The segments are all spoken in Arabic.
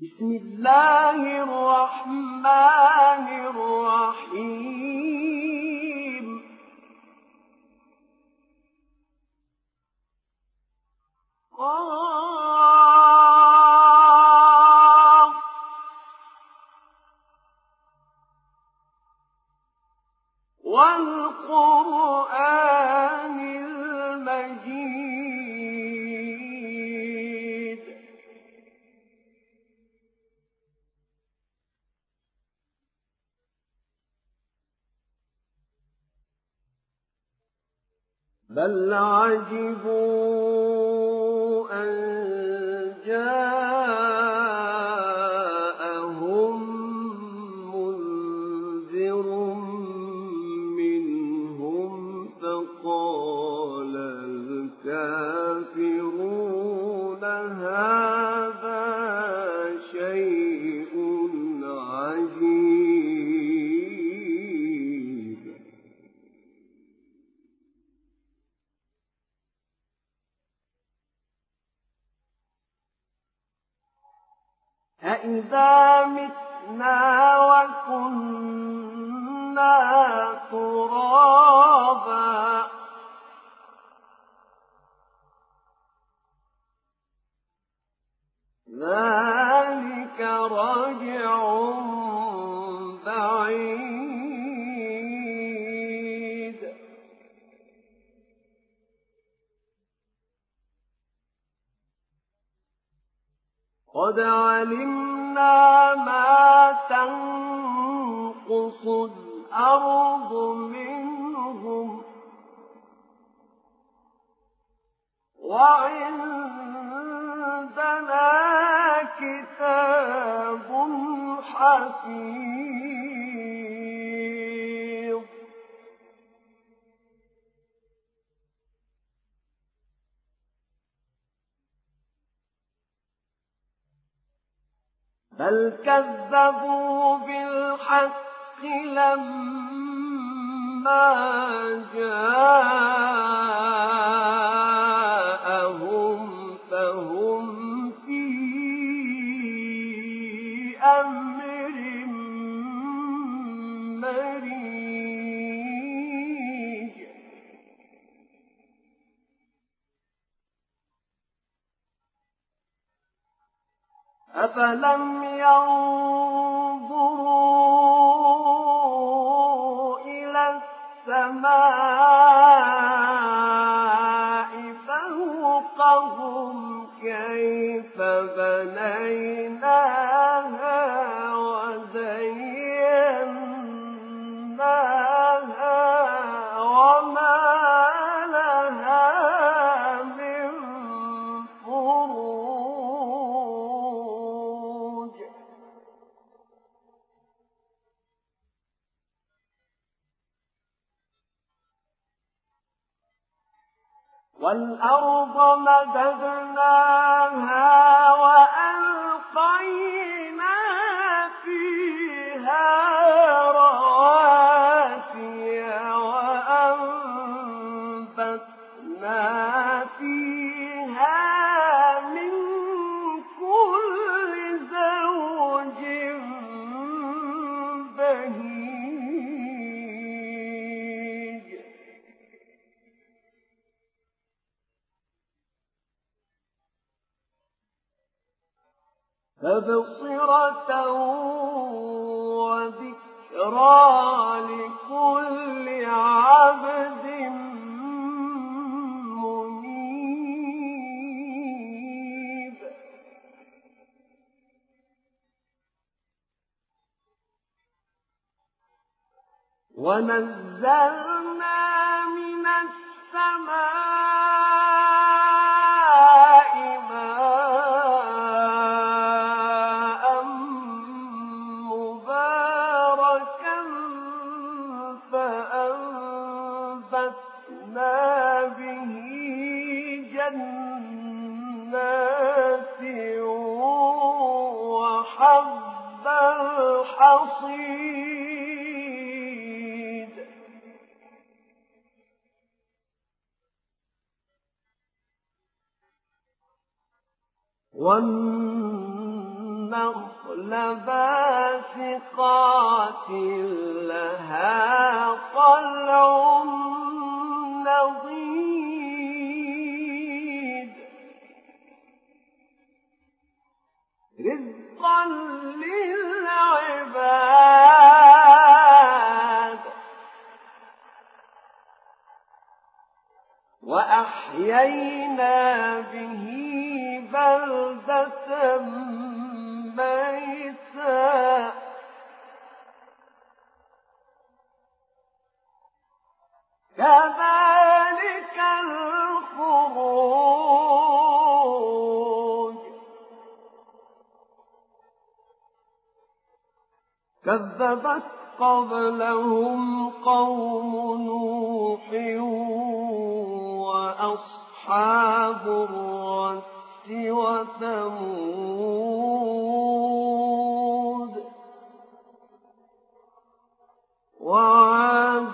بسم الله الرحمن الرحيم قاف والقرآن المجيد بل عجبوا أن جاءهم منذر منهم فقال الكافرون هذا شيء عجيب أَإِذَا مِتْنَا وَكُنَّا تُرَابًا ذَلِكَ رَجْعٌ بَعِيدٌ قد علمنا ما تنقص الأرض منهم وعندنا كتاب حفيظ بل كذبوا بالحق لما جاءهم فهم في أمر مريج أفلم ينظروا إلى السماء فوقهم كيف بنيناها وزيناها وما لها من فروج والأرض مددناها وألقينا فيها رواسي وأنبتنا فيها من كل زوج بهيج تبصرة وذكرى لكل عبد منيب ونزلنا من السماء ماء مباركا فأنبتنا به جنات وحب الحصيد والنخل والنخل باسقات لها طلع نضيد رزقا للعباد وأحيينا به بلدة ميتا كذلك الخروج كذبت قبلهم قوم نوح وأصحاب الرس وثمود وعاد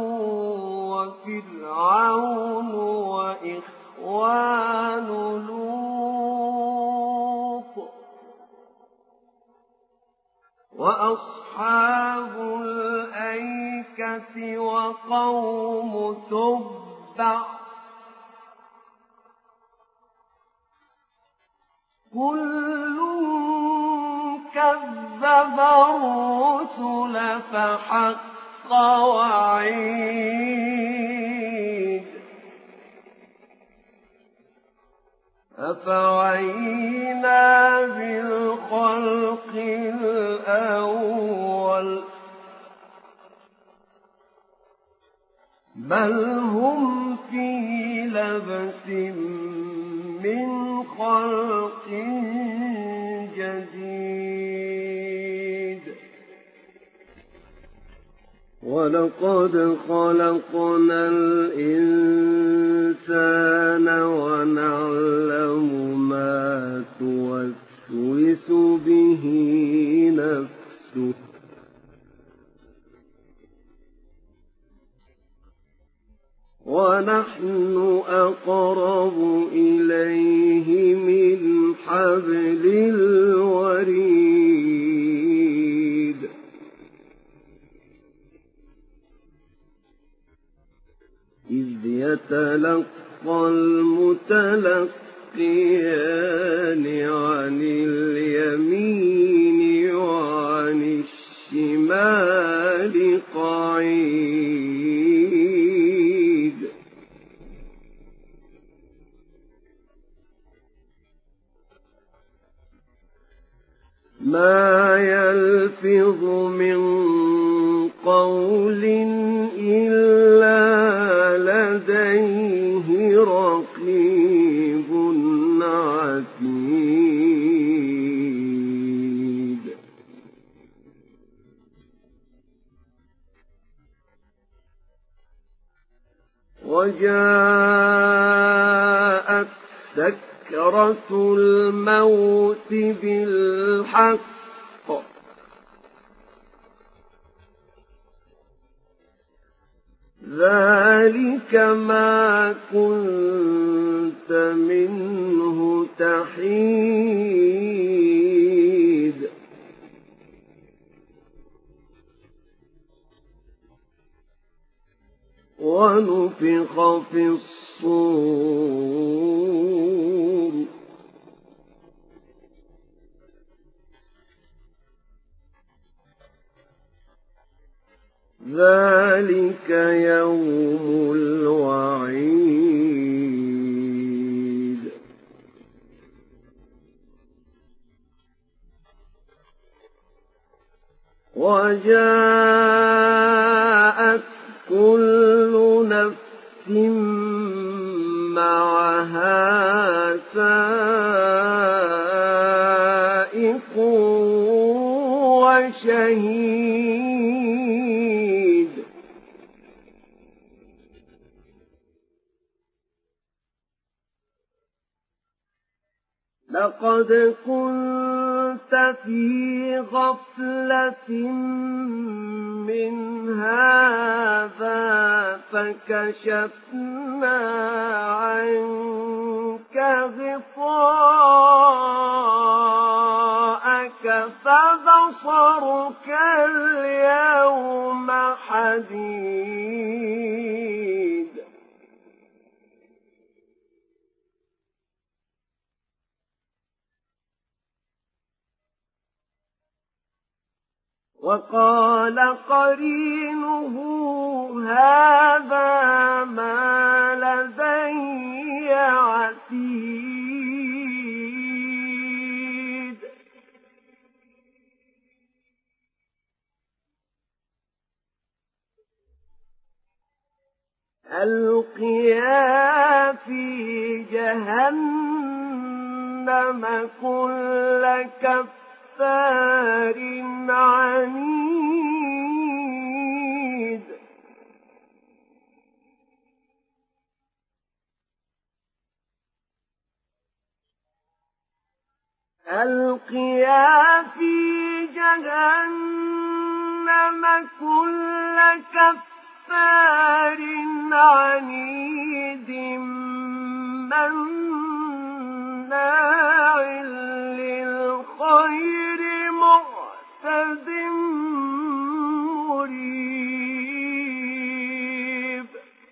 وفرعون وإخوان لوط وأصحاب الأيكة وقوم تبع كل كذب الرسل فحق وعيد أفعينا بالخلق الأول بل هم في لبس من خلق جديد ولقد خلقنا الإنسان ونعلم ما توسوس به نفسه ونحن أقرب إليه من حبل الوريد إذ يتلقى المتلقيان عن اليمين وعن الشمال قعيد ما يلفظ من قول إلا لديه رقيب عتيد وجاءت سكرة الموت بالحق ذلك ما كنت منه تحيد ونفخ في الصور ذلك يوم الوعيد وجاءت كل نفس معها سائق وشهيد لقد كنت في غفلة من هذا فكشفنا عنك غطاءك فبصرك اليوم حديد وقال قرينه هذا ما لدي عتيد ألقيا في جهنم كل كفار عنيد ألقيا في جهنم كل كفار عنيد مناع للخير معتد مريب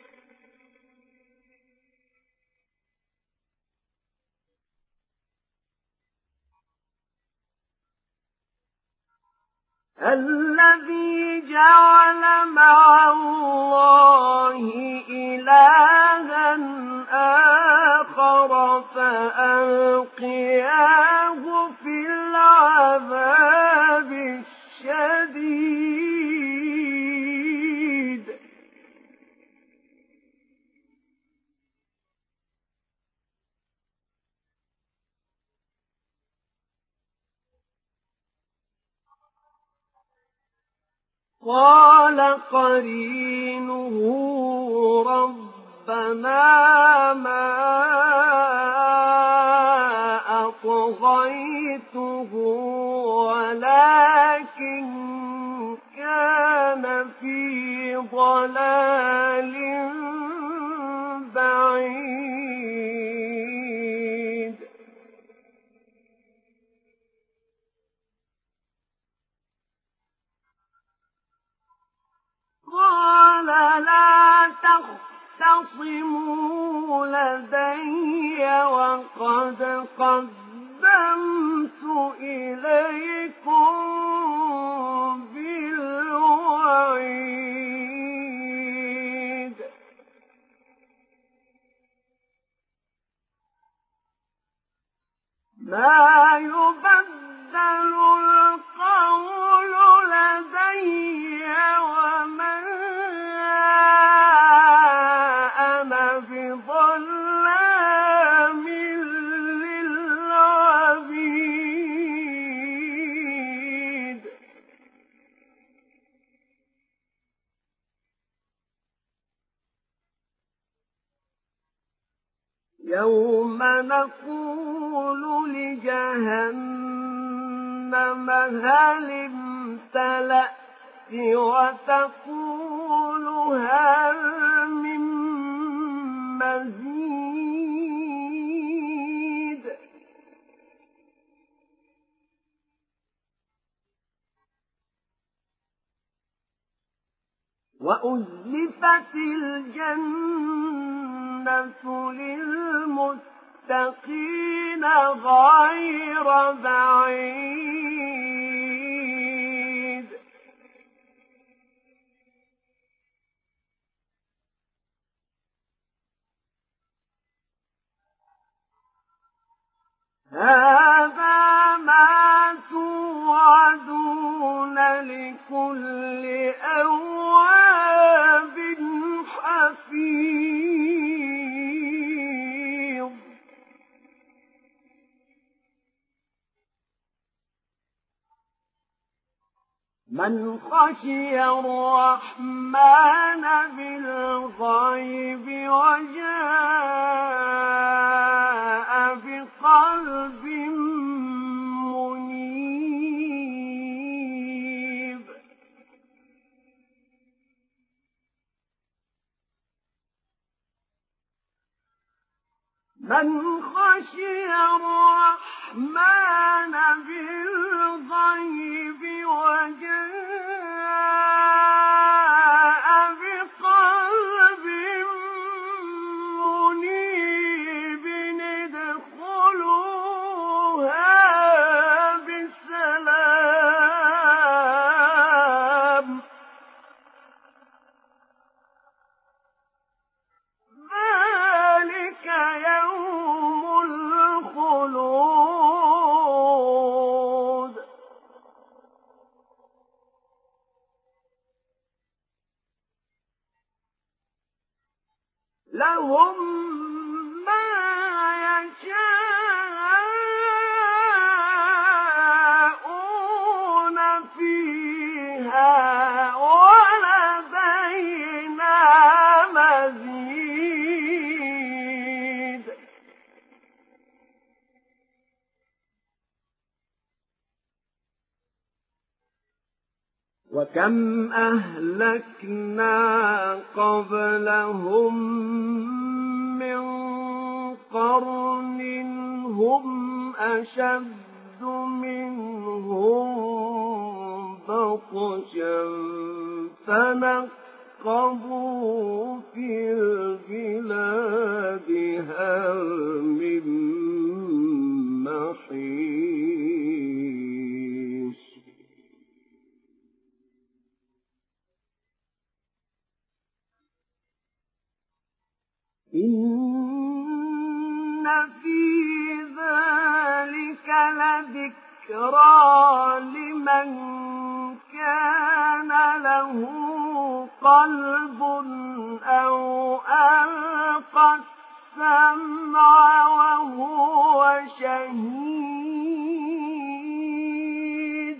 الذي جعل مع الله إلها آخر فألقياه في العذاب الشديد قال قرينه ربنا ما أطغيته ولكن كان في ضلال بعيد قال لا تختصموا لدي وقد قدمت إليكم بالوعيد ما يبدل القول لدي وما أنا بظلام للعبيد يوم نقول لجهنم هل امتلأت وتقول هل من مزيد وأزلفت الجنة للمتقين غير بعيد هذا ما توعدون لكل أواب حفيظ من خشي الرحمن بالغيب وجاء بقلب منيب من خشي الرحمن بالغيب لهم ما يشاءون فيها ولدينا مزيد وكم أهلكنا قبلهم من قرن هم أشد منهم بطشا فنقبوا في البلاد هل من محيص إن في ذلك لذكرى لمن كان له قلب أو ألقى السمع وهو شهيد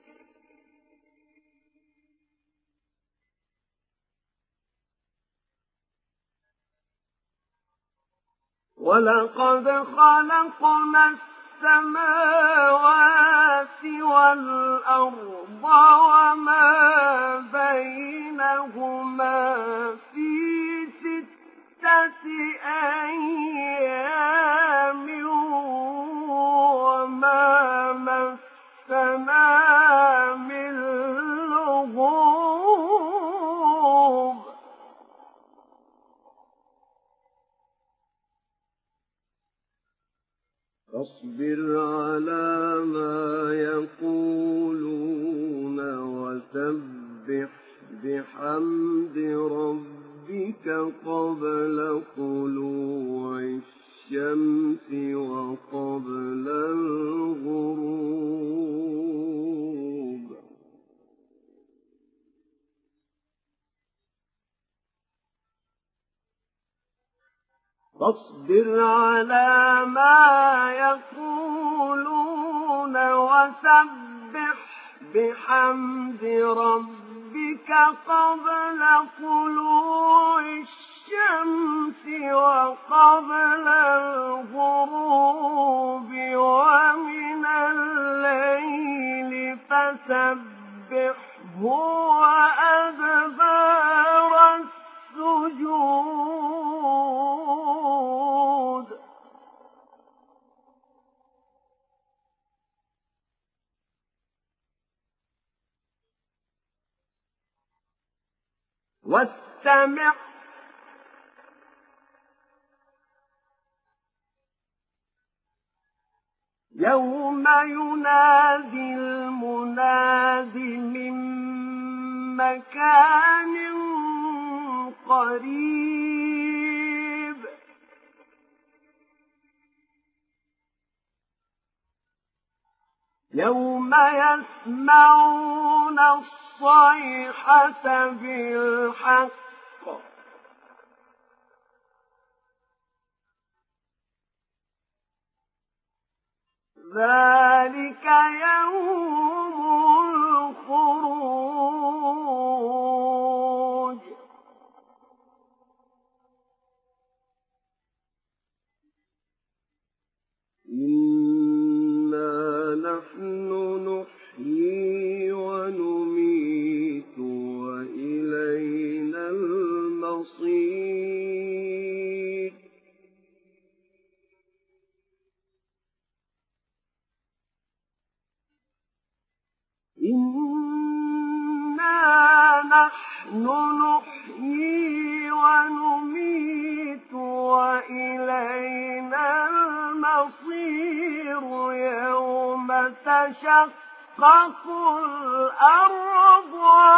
ولقد خلقنا السماوات والأرض وما بينهما في 6 أيام وما مسنا من لغوب فاصبر على ما يقولون وسبح بحمد ربك قبل طلوع الشمس وقبل الغروب فاصبر على ما يقولون وسبح بحمد ربك قبل طلوع الشمس وقبل الغروب ومن الليل فسبحه وأدبار السجود واستمع يوم ينادي المناد من مكان قريب يوم يسمعون الصيحة بالحق ذلك يوم الخروج إنا نحن نحيي ونميت وإلينا المصير إنا نحن نحيي ونميت وإلينا المصير يوم تشقق الأرض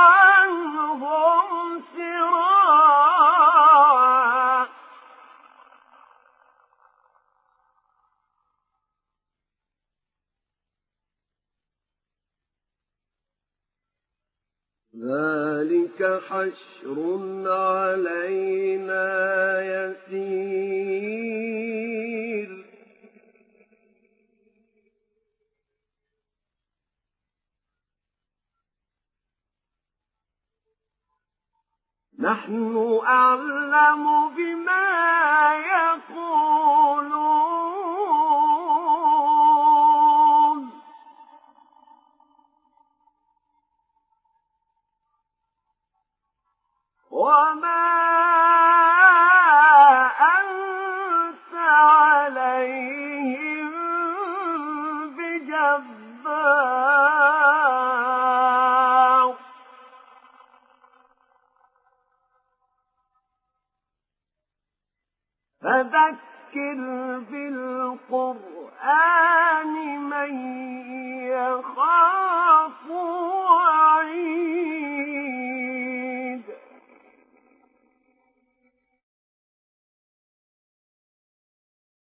عنهم سراعا ذلك حشر علينا يسير نحن أعلم بما يقولون وما أنت عليهم بجبار فذكر بالقرآن من يخاف